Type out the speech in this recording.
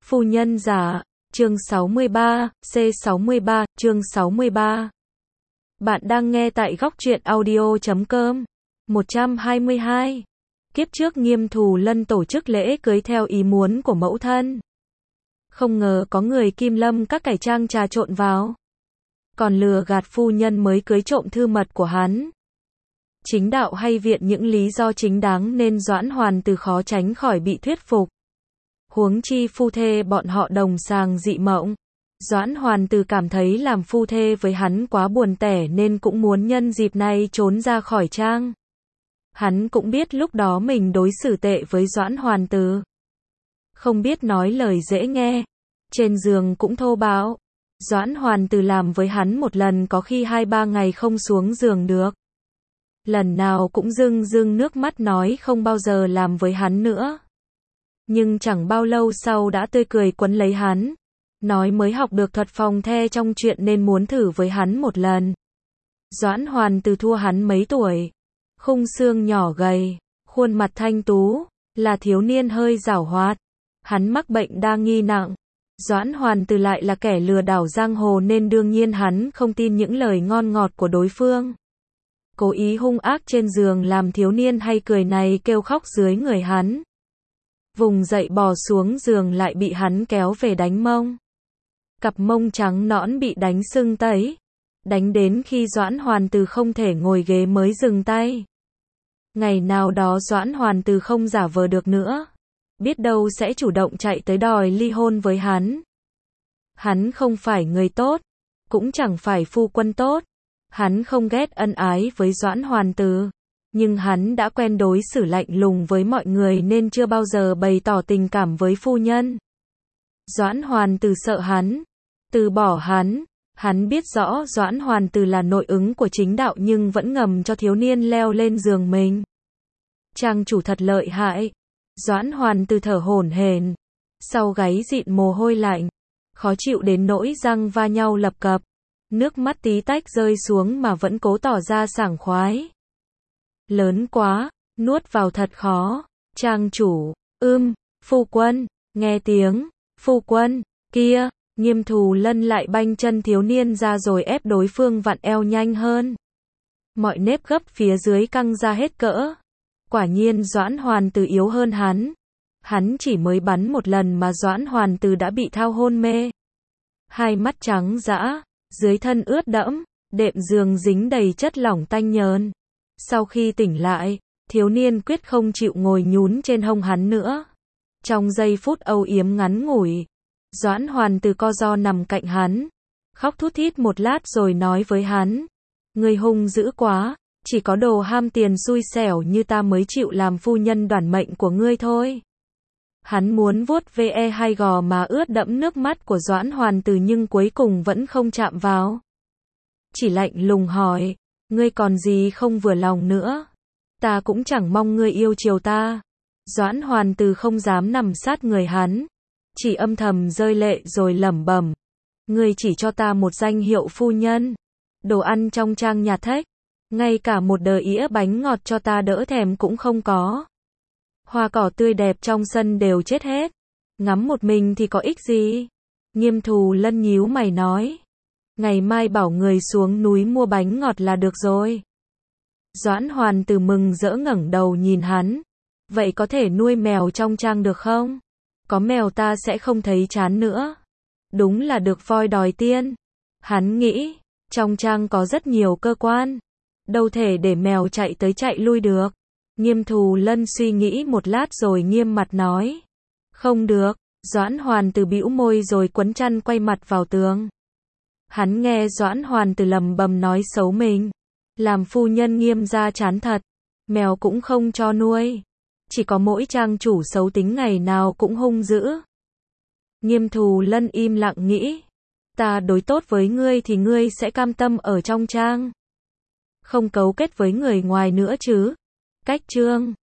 Phu nhân giả, chương 63, C63, chương 63. Bạn đang nghe tại góc truyện audio.com. 122. Kiếp trước Nghiêm Thù Lân tổ chức lễ cưới theo ý muốn của mẫu thân. Không ngờ có người Kim Lâm các cải trang trà trộn vào. Còn lừa gạt phu nhân mới cưới trộm thư mật của hắn. Chính đạo hay viện những lý do chính đáng nên Doãn Hoàn Từ khó tránh khỏi bị thuyết phục. Huống chi phu thê bọn họ đồng sàng dị mộng. Doãn Hoàn Từ cảm thấy làm phu thê với hắn quá buồn tẻ nên cũng muốn nhân dịp này trốn ra khỏi trang. Hắn cũng biết lúc đó mình đối xử tệ với Doãn Hoàn Từ. Không biết nói lời dễ nghe. Trên giường cũng thô bạo. Doãn Hoàn Từ làm với hắn một lần có khi 2-3 ngày không xuống giường được. Lần nào cũng rưng rưng nước mắt nói không bao giờ làm với hắn nữa. Nhưng chẳng bao lâu sau đã tươi cười quấn lấy hắn. Nói mới học được thuật phòng the trong chuyện nên muốn thử với hắn một lần. Doãn Hoàn Từ thua hắn mấy tuổi. Khung xương nhỏ gầy, khuôn mặt thanh tú, là thiếu niên hơi giảo hoạt. Hắn mắc bệnh đa nghi nặng. Doãn Hoàn Từ lại là kẻ lừa đảo giang hồ nên đương nhiên hắn không tin những lời ngon ngọt của đối phương. Cố ý hung ác trên giường làm thiếu niên hay cười này kêu khóc dưới người hắn. Vùng dậy bò xuống giường lại bị hắn kéo về đánh mông. Cặp mông trắng nõn bị đánh sưng tấy. Đánh đến khi Doãn Hoàn Từ không thể ngồi ghế mới dừng tay. Ngày nào đó Doãn Hoàn Từ không giả vờ được nữa. Biết đâu sẽ chủ động chạy tới đòi ly hôn với hắn. Hắn không phải người tốt. Cũng chẳng phải phu quân tốt. Hắn không ghét ân ái với Doãn Hoàn Từ. Nhưng hắn đã quen đối xử lạnh lùng với mọi người nên chưa bao giờ bày tỏ tình cảm với phu nhân. Doãn Hoàn Từ sợ hắn. Từ bỏ hắn. Hắn biết rõ Doãn Hoàn Từ là nội ứng của chính đạo nhưng vẫn ngầm cho thiếu niên leo lên giường mình. Trang chủ thật lợi hại. Doãn Hoàn Từ thở hổn hển. Sau gáy dịn mồ hôi lạnh. Khó chịu đến nỗi răng va nhau lập cập. Nước mắt tí tách rơi xuống mà vẫn cố tỏ ra sảng khoái. Lớn quá, nuốt vào thật khó. Trang chủ, phu quân, nghe tiếng, phu quân, kia, Nghiêm Thù Lân lại banh chân thiếu niên ra rồi ép đối phương vặn eo nhanh hơn. Mọi nếp gấp phía dưới căng ra hết cỡ. Quả nhiên Doãn Hoàn Từ yếu hơn hắn. Hắn chỉ mới bắn một lần mà Doãn Hoàn Từ đã bị thao hôn mê. Hai mắt trắng dã, dưới thân ướt đẫm, đệm giường dính đầy chất lỏng tanh nhờn. Sau khi tỉnh lại, thiếu niên quyết không chịu ngồi nhún trên hông hắn nữa. Trong giây phút âu yếm ngắn ngủi, Doãn Hoàn Từ co ro nằm cạnh hắn, khóc thút thít một lát rồi nói với hắn: "Ngươi hung dữ quá, chỉ có đồ ham tiền xui xẻo như ta mới chịu làm phu nhân đoản mệnh của ngươi thôi." Hắn muốn vuốt ve hai gò má ướt đẫm nước mắt của Doãn Hoàn Từ nhưng cuối cùng vẫn không chạm vào. Chỉ lạnh lùng hỏi: "Ngươi còn gì không vừa lòng nữa? Ta cũng chẳng mong ngươi yêu chiều ta." Doãn Hoàn Từ không dám nằm sát người hắn, chỉ âm thầm rơi lệ rồi lẩm bẩm: "Ngươi chỉ cho ta một danh hiệu phu nhân, đồ ăn trong trang nhà thách, ngay cả một đờ ĩa bánh ngọt cho ta đỡ thèm cũng không có. Hoa cỏ tươi đẹp trong sân đều chết hết, ngắm một mình thì có ích gì?" Nghiêm Thù Lân nhíu mày nói: "Ngày mai bảo người xuống núi mua bánh ngọt là được rồi." Doãn Hoàn Từ mừng rỡ ngẩng đầu nhìn hắn: "Vậy có thể nuôi mèo trong trang được không? Có mèo ta sẽ không thấy chán nữa." Đúng là được voi đòi tiên. Hắn nghĩ, trong trang có rất nhiều cơ quan, đâu thể để mèo chạy tới chạy lui được. Nghiêm Thù Lân suy nghĩ một lát rồi nghiêm mặt nói: "Không được." Doãn Hoàn Từ bĩu môi rồi quấn chăn quay mặt vào tường. Hắn nghe Doãn Hoàn Từ lầm bầm nói xấu mình. Làm phu nhân Nghiêm gia chán thật. Mèo cũng không cho nuôi. Chỉ có mỗi trang chủ xấu tính ngày nào cũng hung dữ. Nghiêm Thù Lân im lặng nghĩ. Ta đối tốt với ngươi thì ngươi sẽ cam tâm ở trong trang. Không cấu kết với người ngoài nữa chứ. Cách chương